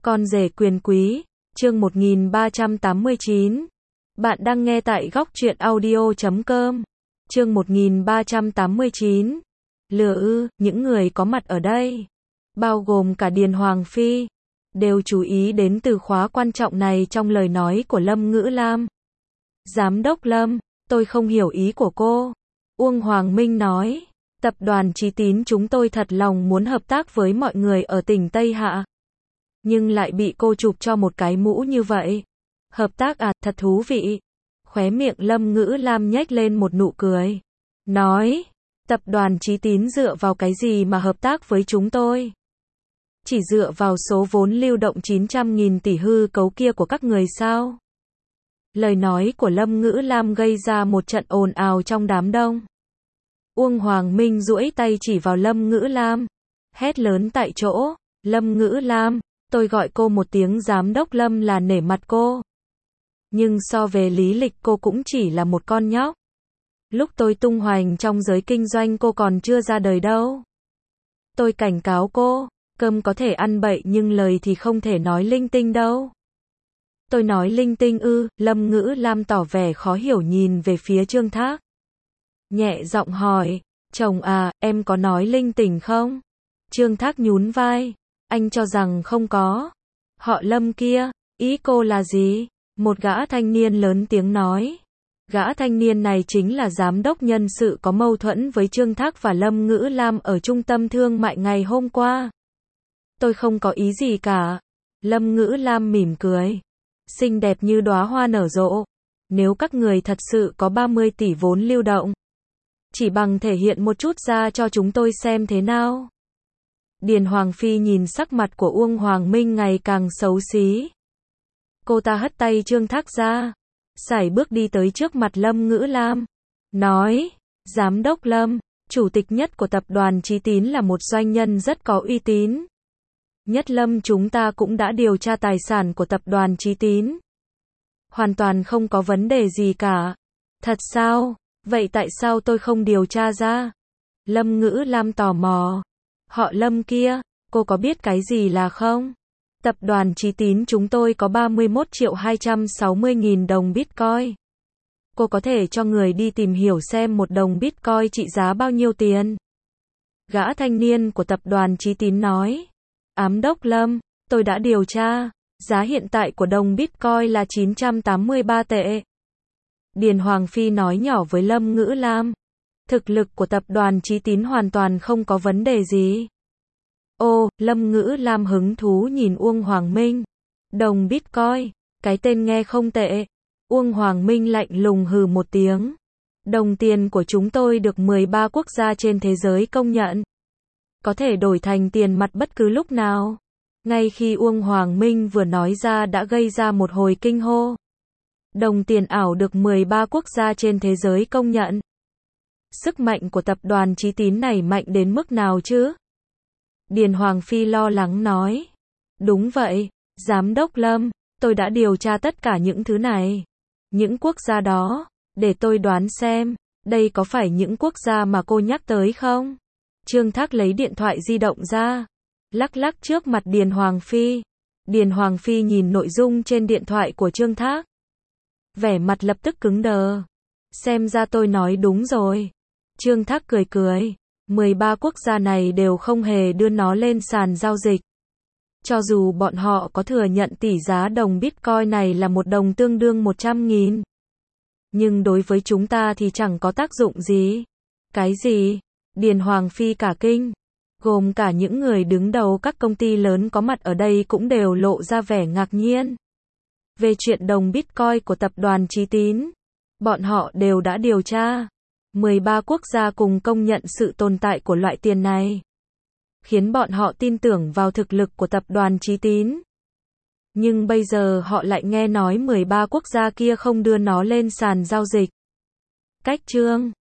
Con rể quyền quý, chương 1389. Bạn đang nghe tại góc truyện audio.com. Chương 1389. Lừa ư, những người có mặt ở đây, bao gồm cả Điền Hoàng Phi, đều chú ý đến từ khóa quan trọng này trong lời nói của Lâm Ngữ Lam. Giám đốc Lâm, tôi không hiểu ý của cô. Uông Hoàng Minh nói, tập đoàn Chí Tín chúng tôi thật lòng muốn hợp tác với mọi người ở tỉnh Tây Hạ. Nhưng lại bị cô chụp cho một cái mũ như vậy. Hợp tác à, thật thú vị. Khóe miệng Lâm Ngữ Lam nhếch lên một nụ cười. Nói, tập đoàn Chí Tín dựa vào cái gì mà hợp tác với chúng tôi? Chỉ dựa vào số vốn lưu động 900.000 tỷ hư cấu kia của các người sao? Lời nói của Lâm Ngữ Lam gây ra một trận ồn ào trong đám đông. Uông Hoàng Minh duỗi tay chỉ vào Lâm Ngữ Lam, hét lớn tại chỗ, Lâm Ngữ Lam, tôi gọi cô một tiếng giám đốc Lâm là nể mặt cô. Nhưng so về lý lịch cô cũng chỉ là một con nhóc. Lúc tôi tung hoành trong giới kinh doanh cô còn chưa ra đời đâu. Tôi cảnh cáo cô, cơm có thể ăn bậy nhưng lời thì không thể nói linh tinh đâu. Tôi nói linh tinh ư? Lâm Ngữ Lam tỏ vẻ khó hiểu nhìn về phía Trương Thác. Nhẹ giọng hỏi, chồng à, em có nói linh tinh không? Trương Thác nhún vai, anh cho rằng không có. Họ Lâm kia, ý cô là gì? Một gã thanh niên lớn tiếng nói. Gã thanh niên này chính là giám đốc nhân sự có mâu thuẫn với Trương Thác và Lâm Ngữ Lam ở trung tâm thương mại ngày hôm qua. Tôi không có ý gì cả. Lâm Ngữ Lam mỉm cười, xinh đẹp như đóa hoa nở rộ. Nếu các người thật sự có 30 tỷ vốn lưu động, chỉ bằng thể hiện một chút ra cho chúng tôi xem thế nào. Điền Hoàng Phi nhìn sắc mặt của Uông Hoàng Minh ngày càng xấu xí. Cô ta hất tay Trương Thác ra, sải bước đi tới trước mặt Lâm Ngữ Lam, nói, giám đốc Lâm, chủ tịch nhất của tập đoàn Chí Tín là một doanh nhân rất có uy tín. Nhất Lâm chúng ta cũng đã điều tra tài sản của tập đoàn Chí Tín. Hoàn toàn không có vấn đề gì cả. Thật sao? Vậy tại sao tôi không điều tra ra? Lâm Ngữ Lam tò mò. Họ Lâm kia, cô có biết cái gì là không? Tập đoàn Chí Tín chúng tôi có 31.260.000 đồng Bitcoin. Cô có thể cho người đi tìm hiểu xem một đồng Bitcoin trị giá bao nhiêu tiền? Gã thanh niên của tập đoàn Chí Tín nói. Giám đốc Lâm, tôi đã điều tra. Giá hiện tại của đồng Bitcoin là 983 tệ. Điền Hoàng Phi nói nhỏ với Lâm Ngữ Lam. Thực lực của tập đoàn Chí Tín hoàn toàn không có vấn đề gì. Ô, Lâm Ngữ Lam hứng thú nhìn Uông Hoàng Minh. Đồng Bitcoin, cái tên nghe không tệ. Uông Hoàng Minh lạnh lùng hừ một tiếng. Đồng tiền của chúng tôi được 13 quốc gia trên thế giới công nhận. Có thể đổi thành tiền mặt bất cứ lúc nào. Ngay khi Uông Hoàng Minh vừa nói ra đã gây ra một hồi kinh hô. Đồng tiền ảo được 13 quốc gia trên thế giới công nhận. Sức mạnh của tập đoàn Chí Tín này mạnh đến mức nào chứ? Điền Hoàng Phi lo lắng nói. Đúng vậy, giám đốc Lâm, tôi đã điều tra tất cả những thứ này. Những quốc gia đó, để tôi đoán xem, đây có phải những quốc gia mà cô nhắc tới không? Trương Thác lấy điện thoại di động ra, lắc lắc trước mặt Điền Hoàng Phi. Điền Hoàng Phi nhìn nội dung trên điện thoại của Trương Thác. Vẻ mặt lập tức cứng đờ. Xem ra tôi nói đúng rồi. Trương Thác cười cười. 13 quốc gia này đều không hề đưa nó lên sàn giao dịch. Cho dù bọn họ có thừa nhận tỷ giá đồng Bitcoin này là một đồng tương đương 100.000. Nhưng đối với chúng ta thì chẳng có tác dụng gì. Cái gì? Điền Hoàng Phi cả kinh. Gồm cả những người đứng đầu các công ty lớn có mặt ở đây cũng đều lộ ra vẻ ngạc nhiên. Về chuyện đồng Bitcoin của tập đoàn Chí Tín, bọn họ đều đã điều tra. 13 quốc gia cùng công nhận sự tồn tại của loại tiền này, khiến bọn họ tin tưởng vào thực lực của tập đoàn Chí Tín. Nhưng bây giờ họ lại nghe nói 13 quốc gia kia không đưa nó lên sàn giao dịch. Cách chương